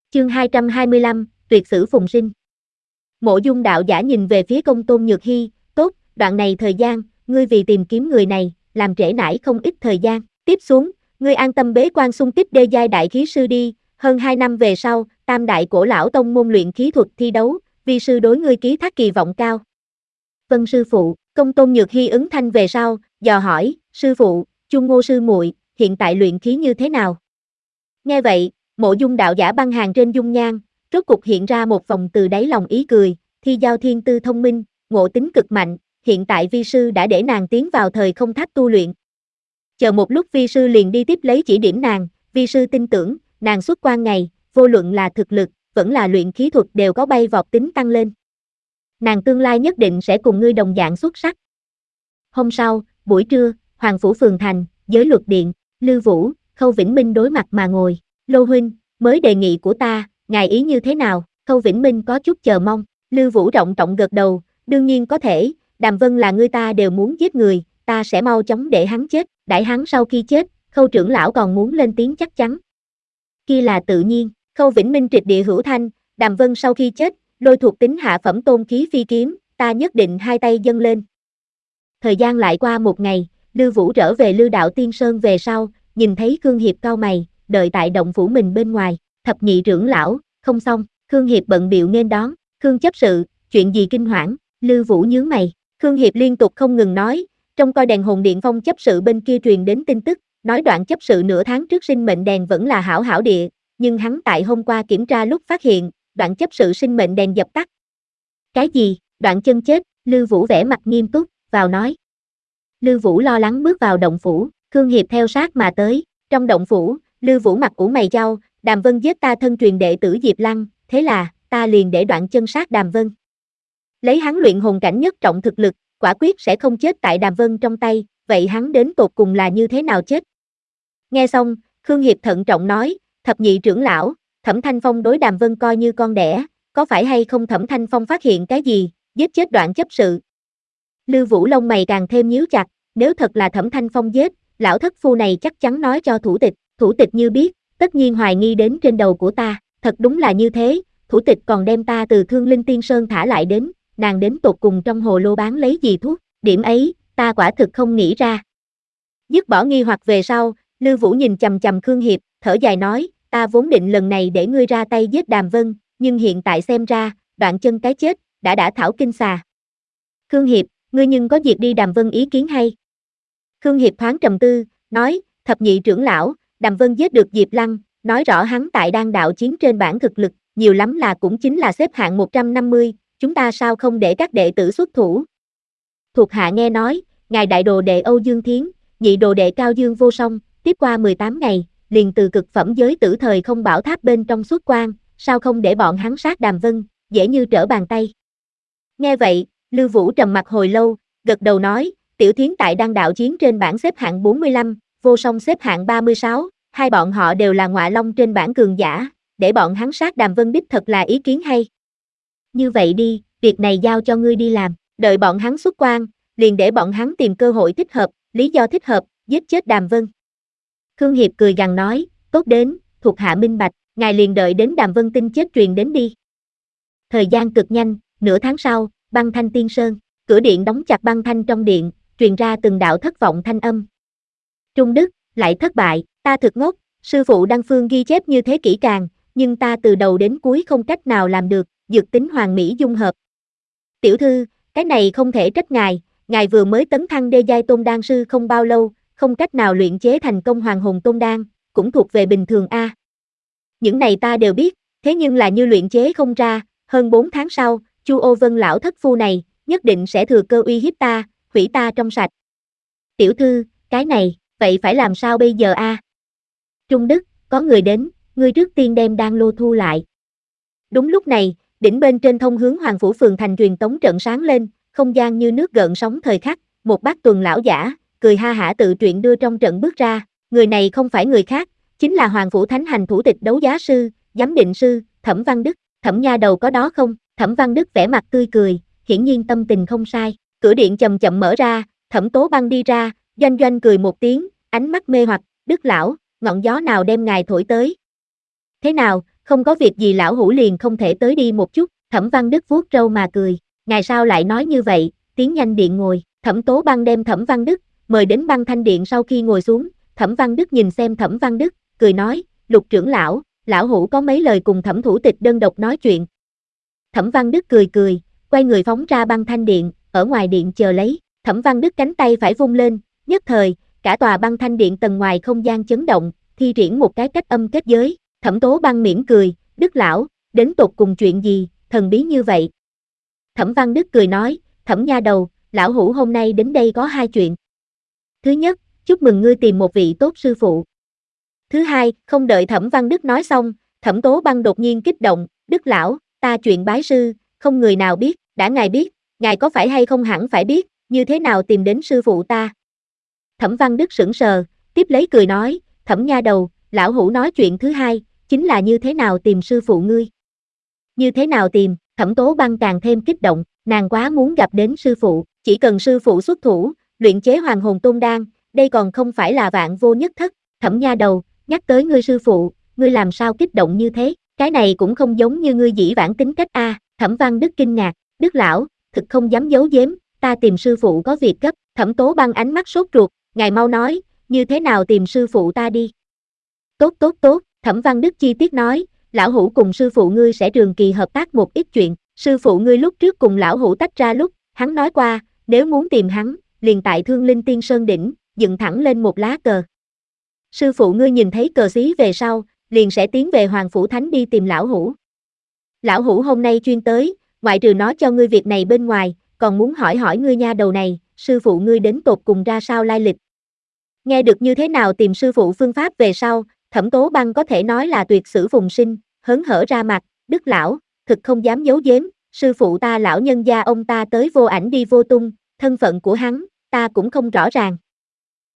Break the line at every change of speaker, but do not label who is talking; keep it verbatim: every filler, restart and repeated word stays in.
Chương hai trăm hai mươi lăm, tuyệt sử phùng sinh. Mộ Dung đạo giả nhìn về phía Công Tôn Nhược Hi, tốt, đoạn này thời gian, ngươi vì tìm kiếm người này, làm trễ nải không ít thời gian. Tiếp xuống, ngươi an tâm bế quan xung kích đê giai đại khí sư đi, hơn hai năm về sau, Tam đại cổ lão tông môn luyện khí thuật thi đấu, vi sư đối ngươi ký thác kỳ vọng cao. Vâng sư phụ. Công Tôn Nhược Hi ứng thanh về sau, dò hỏi, sư phụ, Chu Ngô sư muội, hiện tại luyện khí như thế nào? Nghe vậy, Mộ Dung đạo giả băng hàng trên dung nhan, rốt cục hiện ra một vòng từ đáy lòng ý cười, Thi Giao thiên tư thông minh, ngộ tính cực mạnh, hiện tại vi sư đã để nàng tiến vào thời không tháp tu luyện. Chờ một lúc vi sư liền đi tiếp lấy chỉ điểm nàng, vi sư tin tưởng, nàng xuất quan ngày, vô luận là thực lực, vẫn là luyện khí thuật đều có bay vọt tính tăng lên. Nàng tương lai nhất định sẽ cùng ngươi đồng dạng xuất sắc. Hôm sau, buổi trưa, Hoàng phủ phường thành, giới luật điện, Lưu Vũ, Khâu Vĩnh Minh đối mặt mà ngồi. Lô huynh, mới đề nghị của ta, ngài ý như thế nào? Khâu Vĩnh Minh có chút chờ mong. Lưu Vũ trọng trọng gật đầu, đương nhiên có thể, Đàm Vân là người ta đều muốn giết người, ta sẽ mau chóng để hắn chết. Đãi hắn sau khi chết, Khâu trưởng lão còn muốn lên tiếng chắc chắn. Kia là tự nhiên. Khâu Vĩnh Minh trịch địa hữu thanh, Đàm Vân sau khi chết, lôi thuộc tính hạ phẩm tôn khí phi kiếm, ta nhất định hai tay dâng lên. Thời gian lại qua một ngày, Lưu Vũ trở về Lưu Đạo Tiên Sơn về sau, nhìn thấy Khương Hiệp cau mày, đợi tại động phủ mình bên ngoài. Thập nhị trưởng lão, không xong. Khương Hiệp bận bịu nghênh đón. Khương chấp sự, chuyện gì kinh hoảng? Lưu Vũ nhướng mày. Khương Hiệp liên tục không ngừng nói, trong coi đèn hồn điện Phong chấp sự bên kia truyền đến tin tức, nói Đoạn chấp sự nửa tháng trước sinh mệnh đèn vẫn là hảo hảo địa, nhưng hắn tại hôm qua kiểm tra lúc phát hiện, Đoạn chấp sự sinh mệnh đèn dập tắt. Cái gì? Đoạn chân chết? Lưu Vũ vẻ mặt nghiêm túc, vào nói. Lưu Vũ lo lắng bước vào động phủ, Khương Hiệp theo sát mà tới. Trong động phủ, Lưu Vũ mặt ủ mày chau, Đàm Vân giết ta thân truyền đệ tử Diệp Lăng, thế là, ta liền để Đoạn chân sát Đàm Vân. Lấy hắn luyện hồn cảnh nhất trọng thực lực, quả quyết sẽ không chết tại Đàm Vân trong tay, vậy hắn đến tột cùng là như thế nào chết? Nghe xong, Khương Hiệp thận trọng nói, thập nhị trưởng lão, Thẩm Thanh Phong đối Đàm Vân coi như con đẻ, có phải hay không Thẩm Thanh Phong phát hiện cái gì, giết chết Đoạn chấp sự? Lưu Vũ lông mày càng thêm nhíu chặt, nếu thật là Thẩm Thanh Phong giết, lão thất phu này chắc chắn nói cho thủ tịch, thủ tịch như biết, tất nhiên hoài nghi đến trên đầu của ta, thật đúng là như thế, thủ tịch còn đem ta từ Thương Linh Tiên Sơn thả lại đến, nàng đến tột cùng trong hồ lô bán lấy gì thuốc, điểm ấy, ta quả thực không nghĩ ra. Dứt bỏ nghi hoặc về sau, Lưu Vũ nhìn chằm chằm Khương Hiệp, thở dài nói, ta vốn định lần này để ngươi ra tay giết Đàm Vân, nhưng hiện tại xem ra, Đoạn chân cái chết, đã đã thảo kinh xà. Khương Hiệp, ngươi nhưng có diệt đi Đàm Vân ý kiến hay? Khương Hiệp thoáng trầm tư, nói, thập nhị trưởng lão, Đàm Vân giết được Diệp Lăng, nói rõ hắn tại đan đạo chiến trên bảng thực lực, nhiều lắm là cũng chính là xếp hạng một trăm năm mươi, chúng ta sao không để các đệ tử xuất thủ? Thuộc hạ nghe nói, ngài đại đồ đệ Âu Dương Thiến, nhị đồ đệ Cao Dương Vô Song, tiếp qua mười tám ngày, liền từ cực phẩm giới tử thời không bảo tháp bên trong xuất quan, sao không để bọn hắn sát Đàm Vân, dễ như trở bàn tay. Nghe vậy, Lưu Vũ trầm mặt hồi lâu, gật đầu nói, Tiểu Thiến tại đan đạo chiến trên bảng xếp hạng bốn mươi lăm, Vô Song xếp hạng ba mươi sáu, hai bọn họ đều là ngọa long trên bảng cường giả, để bọn hắn sát Đàm Vân đích thật là ý kiến hay. Như vậy đi, việc này giao cho ngươi đi làm, đợi bọn hắn xuất quan, liền để bọn hắn tìm cơ hội thích hợp, lý do thích hợp, giết chết Đàm Vân. Khương Hiệp cười gằn nói, tốt đến, thuộc hạ minh bạch, ngài liền đợi đến Đàm Vân tin chết truyền đến đi. Thời gian cực nhanh, nửa tháng sau, Băng Thanh Tiên Sơn, cửa điện đóng chặt băng thanh trong điện, truyền ra từng đạo thất vọng thanh âm. Trung Đức, lại thất bại, ta thực ngốc, sư phụ Đăng Phương ghi chép như thế kỹ càng, nhưng ta từ đầu đến cuối không cách nào làm được, dược tính hoàn mỹ dung hợp. Tiểu thư, cái này không thể trách ngài, ngài vừa mới tấn thăng đê giai tôn đan sư không bao lâu, không cách nào luyện chế thành công hoàng hồn tôn đan, cũng thuộc về bình thường a. Những này ta đều biết, thế nhưng là như luyện chế không ra, hơn bốn tháng sau, Chu Ô Vân lão thất phu này, nhất định sẽ thừa cơ uy hiếp ta, hủy ta trong sạch. Tiểu thư, cái này, vậy phải làm sao bây giờ a? Trung Đức, có người đến, ngươi trước tiên đem đan lô thu lại. Đúng lúc này, đỉnh bên trên thông hướng Hoàng phủ phường thành truyền tống trận sáng lên, không gian như nước gợn sóng thời khắc, một bác tuần lão giả, cười ha hả tự truyện đưa trong trận bước ra, người này không phải người khác, chính là Hoàng phủ thánh hành thủ tịch đấu giá sư, giám định sư, Thẩm Văn Đức. Thẩm nha đầu có đó không? Thẩm Văn Đức vẻ mặt tươi cười, hiển nhiên tâm tình không sai. Cửa điện chậm chậm mở ra, Thẩm Tố Băng đi ra, doanh doanh cười một tiếng, ánh mắt mê hoặc, Đức lão, ngọn gió nào đem ngài thổi tới? Thế nào, Không có việc gì lão hủ liền không thể tới đi một chút, Thẩm Văn Đức vuốt râu mà cười, ngài sao lại nói như vậy, tiến nhanh điện ngồi, Thẩm Tố Băng đem Thẩm Văn Đức mời đến băng thanh điện sau khi ngồi xuống, Thẩm Văn Đức nhìn xem Thẩm Văn Đức, cười nói, Lục trưởng lão, lão hủ có mấy lời cùng Thẩm thủ tịch đơn độc nói chuyện. Thẩm Văn Đức cười cười, quay người phóng ra băng thanh điện, ở ngoài điện chờ lấy, Thẩm Văn Đức cánh tay phải vung lên, nhất thời, cả tòa băng thanh điện tầng ngoài không gian chấn động, thi triển một cái cách âm kết giới, Thẩm Tố Băng mỉm cười, Đức lão, đến tột cùng chuyện gì, thần bí như vậy. Thẩm Văn Đức cười nói, Thẩm nha đầu, lão hủ hôm nay đến đây có hai chuyện. Thứ nhất, chúc mừng ngươi tìm một vị tốt sư phụ. Thứ hai, không đợi Thẩm Văn Đức nói xong, Thẩm Tố Băng đột nhiên kích động, Đức lão, ta chuyện bái sư, không người nào biết, đã ngài biết, ngài có phải hay không hẳn phải biết, như thế nào tìm đến sư phụ ta. Thẩm Văn Đức sững sờ, tiếp lấy cười nói, Thẩm nha đầu, lão hủ nói chuyện thứ hai, chính là như thế nào tìm sư phụ ngươi. Như thế nào tìm, Thẩm Tố Băng càng thêm kích động, nàng quá muốn gặp đến sư phụ, chỉ cần sư phụ xuất thủ, luyện chế hoàng hồn tôn đan, đây còn không phải là vạn vô nhất thất, Thẩm nha đầu, nhắc tới ngươi sư phụ, ngươi làm sao kích động như thế, cái này cũng không giống như ngươi dĩ vãng tính cách a. À. Thẩm Văn Đức kinh ngạc, Đức lão, thực không dám giấu giếm, ta tìm sư phụ có việc gấp, Thẩm Tố Băng ánh mắt sốt ruột, ngài mau nói, như thế nào tìm sư phụ ta đi. Tốt tốt tốt, Thẩm Văn Đức chi tiết nói, lão hủ cùng sư phụ ngươi sẽ trường kỳ hợp tác một ít chuyện, sư phụ ngươi lúc trước cùng lão hủ tách ra lúc, hắn nói qua, nếu muốn tìm hắn, liền tại Thương Linh Tiên Sơn đỉnh, dựng thẳng lên một lá cờ. Sư phụ ngươi nhìn thấy cờ xí về sau, liền sẽ tiến về Hoàng Phủ Thánh đi tìm lão hủ. Lão hủ hôm nay chuyên tới, ngoại trừ nói cho ngươi việc này bên ngoài, còn muốn hỏi hỏi ngươi nha đầu này, sư phụ ngươi đến tột cùng ra sao lai lịch. Nghe được như thế nào tìm sư phụ phương pháp về sau, Thẩm Tố Băng có thể nói là tuyệt sử phùng sinh, hớn hở ra mặt, Đức lão, thực không dám giấu giếm, sư phụ ta lão nhân gia ông ta tới vô ảnh đi vô tung, thân phận của hắn, ta cũng không rõ ràng.